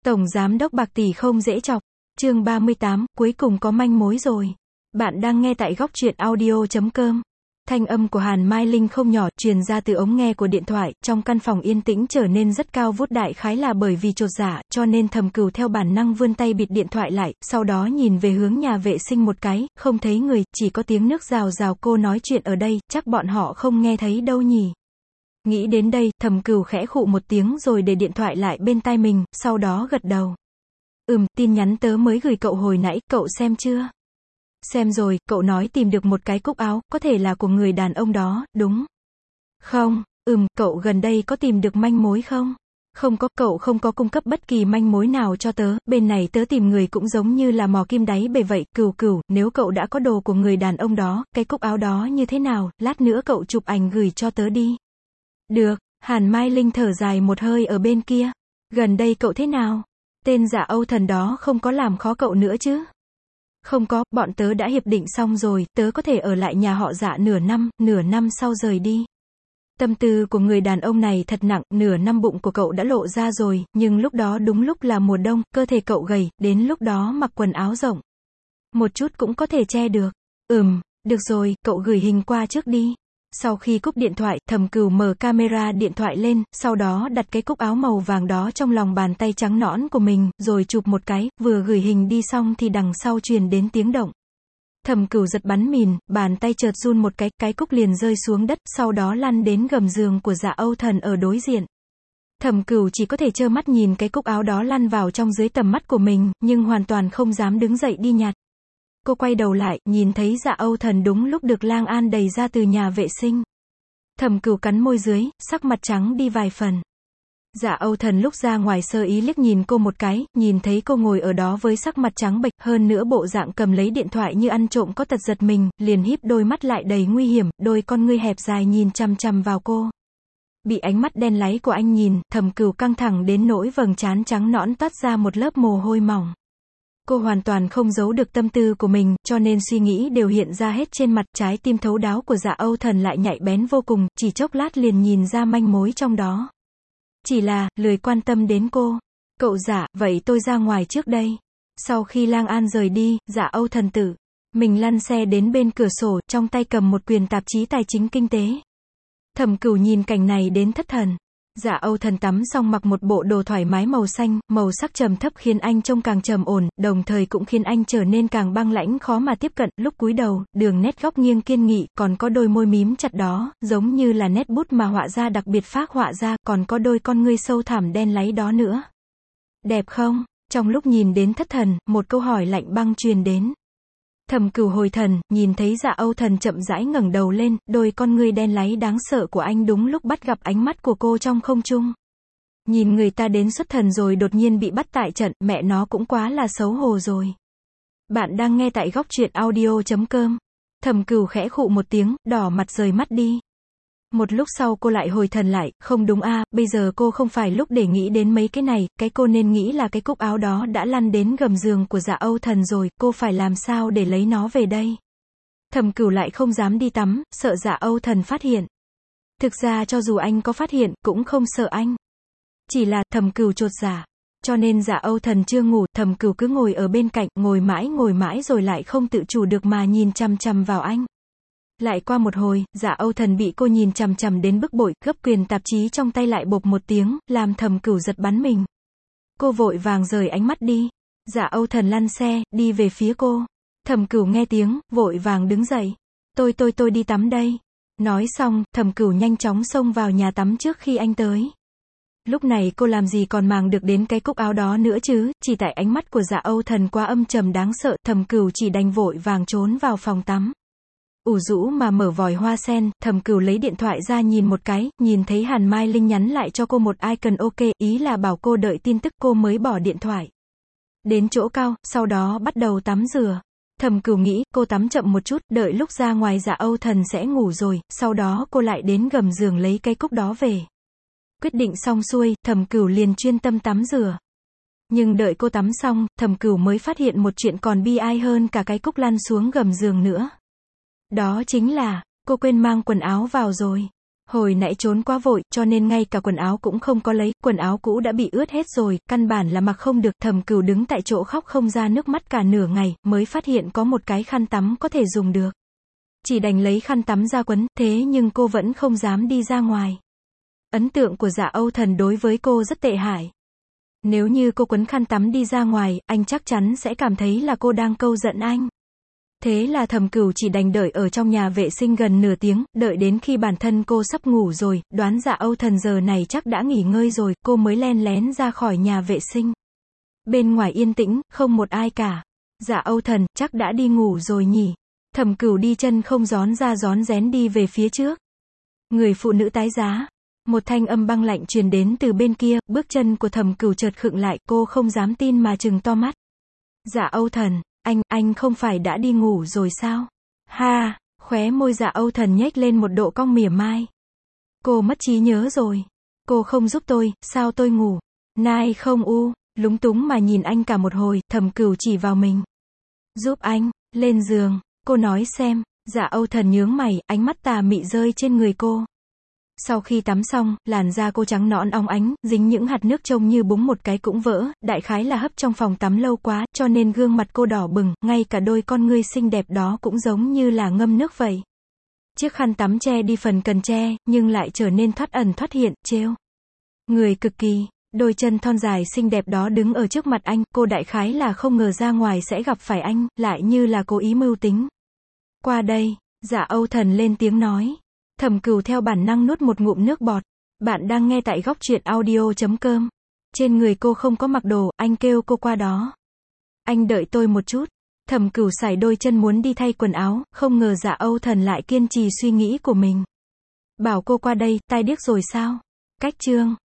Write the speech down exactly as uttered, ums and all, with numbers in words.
Tổng giám đốc bạc tỷ không dễ chọc. Chương ba mươi tám, cuối cùng có manh mối rồi. Bạn đang nghe tại góc truyện audio chấm com. Thanh âm của Hàn Mai Linh không nhỏ, truyền ra từ ống nghe của điện thoại, trong căn phòng yên tĩnh trở nên rất cao vút, đại khái là bởi vì chột dạ, cho nên Thẩm Cửu theo bản năng vươn tay bịt điện thoại lại, sau đó nhìn về hướng nhà vệ sinh một cái, không thấy người, chỉ có tiếng nước rào rào. Cô nói chuyện ở đây, chắc bọn họ không nghe thấy đâu nhỉ. Nghĩ đến đây, Thẩm Cửu khẽ khụ một tiếng rồi để điện thoại lại bên tai mình, sau đó gật đầu. Ừm, tin nhắn tớ mới gửi cậu hồi nãy, cậu xem chưa? Xem rồi, cậu nói tìm được một cái cúc áo, có thể là của người đàn ông đó, đúng không? Ừm, cậu gần đây có tìm được manh mối không? Không có, cậu không có cung cấp bất kỳ manh mối nào cho tớ, bên này tớ tìm người cũng giống như là mò kim đáy bể vậy. Cửu Cửu, nếu cậu đã có đồ của người đàn ông đó, cái cúc áo đó như thế nào, lát nữa cậu chụp ảnh gửi cho tớ đi. Được. Hàn Mai Linh thở dài một hơi ở bên kia. Gần đây cậu thế nào? Tên Dạ Âu Thần đó không có làm khó cậu nữa chứ? Không có, bọn tớ đã hiệp định xong rồi, tớ có thể ở lại nhà họ Dạ nửa năm, nửa năm sau rời đi. Tâm tư của người đàn ông này thật nặng, nửa năm bụng của cậu đã lộ ra rồi, nhưng lúc đó đúng lúc là mùa đông, cơ thể cậu gầy, đến lúc đó mặc quần áo rộng. Một chút cũng có thể che được. Ừm, được rồi, cậu gửi hình qua trước đi. Sau khi cúp điện thoại, Thẩm Cửu mở camera điện thoại lên, sau đó đặt cái cúc áo màu vàng đó trong lòng bàn tay trắng nõn của mình, rồi chụp một cái, vừa gửi hình đi xong thì đằng sau truyền đến tiếng động. Thẩm Cửu giật bắn mìn, bàn tay chợt run một cái, cái cúc liền rơi xuống đất, sau đó lăn đến gầm giường của Dạ Âu Thần ở đối diện. Thẩm Cửu chỉ có thể trơ mắt nhìn cái cúc áo đó lăn vào trong dưới tầm mắt của mình, nhưng hoàn toàn không dám đứng dậy đi nhặt. Cô quay đầu lại, nhìn thấy Dạ Âu Thần đúng lúc được Lang An đẩy ra từ nhà vệ sinh. Thẩm Cửu cắn môi dưới, sắc mặt trắng đi vài phần. Dạ Âu Thần lúc ra ngoài sơ ý liếc nhìn cô một cái, nhìn thấy cô ngồi ở đó với sắc mặt trắng bệch, hơn nữa bộ dạng cầm lấy điện thoại như ăn trộm có tật, giật mình, liền híp đôi mắt lại đầy nguy hiểm, đôi con ngươi hẹp dài nhìn chằm chằm vào cô. Bị ánh mắt đen láy của anh nhìn, Thẩm Cửu căng thẳng đến nỗi vầng trán trắng nõn toát ra một lớp mồ hôi mỏng. Cô hoàn toàn không giấu được tâm tư của mình, cho nên suy nghĩ đều hiện ra hết trên mặt. Trái tim thấu đáo của Dạ Âu Thần lại nhạy bén vô cùng, chỉ chốc lát liền nhìn ra manh mối trong đó. Chỉ là, lười quan tâm đến cô. Cậu Dạ, vậy tôi ra ngoài trước đây. Sau khi Lang An rời đi, Dạ Âu Thần tự mình lăn xe đến bên cửa sổ, trong tay cầm một quyển tạp chí tài chính kinh tế. Thẩm Cửu nhìn cảnh này đến thất thần. Dạ Âu Thần tắm xong mặc một bộ đồ thoải mái màu xanh, màu sắc trầm thấp khiến anh trông càng trầm ổn, đồng thời cũng khiến anh trở nên càng băng lãnh khó mà tiếp cận. Lúc cúi đầu, đường nét góc nghiêng kiên nghị, còn có đôi môi mím chặt đó, giống như là nét bút mà họa gia đặc biệt phác họa ra, còn có đôi con ngươi sâu thẳm đen láy đó nữa. Đẹp không? Trong lúc nhìn đến thất thần, một câu hỏi lạnh băng truyền đến. Thẩm Cửu hồi thần, nhìn thấy Dạ Âu Thần chậm rãi ngẩng đầu lên, đôi con ngươi đen láy đáng sợ của anh đúng lúc bắt gặp ánh mắt của cô trong không trung. Nhìn người ta đến xuất thần rồi đột nhiên bị bắt tại trận, mẹ nó cũng quá là xấu hổ rồi. Bạn đang nghe tại góc truyện audio chấm com. Thẩm Cửu khẽ khụ một tiếng, đỏ mặt rời mắt đi. Một lúc sau cô lại hồi thần lại, không đúng a, à, bây giờ cô không phải lúc để nghĩ đến mấy cái này, cái cô nên nghĩ là cái cúc áo đó đã lăn đến gầm giường của Dạ Âu Thần rồi, cô phải làm sao để lấy nó về đây. Thẩm Cửu lại không dám đi tắm, sợ Dạ Âu Thần phát hiện. Thực ra cho dù anh có phát hiện, cũng không sợ anh. Chỉ là, Thẩm Cửu chột dạ. Cho nên Dạ Âu Thần chưa ngủ, Thẩm Cửu cứ ngồi ở bên cạnh, ngồi mãi ngồi mãi rồi lại không tự chủ được mà nhìn chằm chằm vào anh. Lại qua một hồi, Dạ Âu Thần bị cô nhìn chằm chằm đến bức bội, gấp quyền tạp chí trong tay lại bộp một tiếng, làm Thẩm Cửu giật bắn mình. Cô vội vàng rời ánh mắt đi. Dạ Âu Thần lăn xe, đi về phía cô. Thẩm Cửu nghe tiếng, vội vàng đứng dậy. Tôi tôi tôi đi tắm đây. Nói xong, Thẩm Cửu nhanh chóng xông vào nhà tắm trước khi anh tới. Lúc này cô làm gì còn màng được đến cái cúc áo đó nữa chứ, chỉ tại ánh mắt của Dạ Âu Thần quá âm trầm đáng sợ, Thẩm Cửu chỉ đành vội vàng trốn vào phòng tắm. Ủ rũ mà mở vòi hoa sen, Thẩm Cửu lấy điện thoại ra nhìn một cái, nhìn thấy Hàn Mai Linh nhắn lại cho cô một icon ok, ý là bảo cô đợi tin tức, cô mới bỏ điện thoại. Đến chỗ cao, sau đó bắt đầu tắm rửa. Thẩm Cửu nghĩ, cô tắm chậm một chút, đợi lúc ra ngoài Dạ Âu Thần sẽ ngủ rồi, sau đó cô lại đến gầm giường lấy cái cúc đó về. Quyết định xong xuôi, Thẩm Cửu liền chuyên tâm tắm rửa. Nhưng đợi cô tắm xong, Thẩm Cửu mới phát hiện một chuyện còn bi ai hơn cả cái cúc lăn xuống gầm giường nữa. Đó chính là, cô quên mang quần áo vào rồi. Hồi nãy trốn quá vội, cho nên ngay cả quần áo cũng không có lấy, quần áo cũ đã bị ướt hết rồi, căn bản là mặc không được. Thẩm Cửu đứng tại chỗ khóc không ra nước mắt cả nửa ngày, mới phát hiện có một cái khăn tắm có thể dùng được. Chỉ đành lấy khăn tắm ra quấn, thế nhưng cô vẫn không dám đi ra ngoài. Ấn tượng của Dạ Âu Thần đối với cô rất tệ hại. Nếu như cô quấn khăn tắm đi ra ngoài, anh chắc chắn sẽ cảm thấy là cô đang câu giận anh. Thế là Thẩm Cửu chỉ đành đợi ở trong nhà vệ sinh gần nửa tiếng, đợi đến khi bản thân cô sắp ngủ rồi, đoán Dạ Âu Thần giờ này chắc đã nghỉ ngơi rồi, cô mới len lén ra khỏi nhà vệ sinh. Bên ngoài yên tĩnh, không một ai cả. Dạ Âu Thần, chắc đã đi ngủ rồi nhỉ? Thẩm Cửu đi chân không rón ra rón rén đi về phía trước. Người phụ nữ tái giá. Một thanh âm băng lạnh truyền đến từ bên kia, bước chân của Thẩm Cửu chợt khựng lại, cô không dám tin mà trừng to mắt. Dạ Âu Thần, anh, anh không phải đã đi ngủ rồi sao? Ha, khóe môi Dạ Âu Thần nhếch lên một độ cong mỉa mai. Cô mất trí nhớ rồi. Cô không giúp tôi, sao tôi ngủ? Nai không u, lúng túng mà nhìn anh cả một hồi, Thẩm Cửu chỉ vào mình. Giúp anh, lên giường, cô nói xem. Dạ Âu Thần nhướng mày, ánh mắt tà mị rơi trên người cô. Sau khi tắm xong, làn da cô trắng nõn óng ánh, dính những hạt nước trông như búng một cái cũng vỡ, đại khái là hấp trong phòng tắm lâu quá, cho nên gương mặt cô đỏ bừng, ngay cả đôi con ngươi xinh đẹp đó cũng giống như là ngâm nước vậy. Chiếc khăn tắm che đi phần cần che, nhưng lại trở nên thoát ẩn thoát hiện, trêu người cực kỳ. Đôi chân thon dài xinh đẹp đó đứng ở trước mặt anh, cô đại khái là không ngờ ra ngoài sẽ gặp phải anh, lại như là cố ý mưu tính. Qua đây, Dạ Âu Thần lên tiếng nói. Thẩm Cửu theo bản năng nuốt một ngụm nước bọt. Bạn đang nghe tại góc truyện audio chấm com. Trên người cô không có mặc đồ, anh kêu cô qua đó. Anh đợi tôi một chút. Thẩm Cửu sải đôi chân muốn đi thay quần áo, không ngờ Dạ Âu Thần lại kiên trì suy nghĩ của mình. Bảo cô qua đây, tai điếc rồi sao? Cách chương